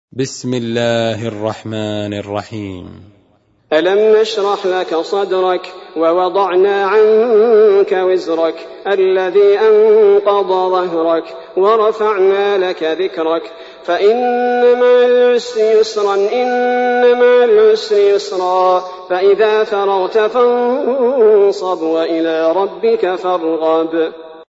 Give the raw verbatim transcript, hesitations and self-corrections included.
بسم الله الرحمن الرحيم. ألم نشرح لك صدرك ووضعنا عنك وزرك الذي أنقض ظهرك ورفعنا لك ذكرك فإن مع العسر يسرا إن مع العسر يسرا فإذا فرغت فانصب وإلى ربك فارغب.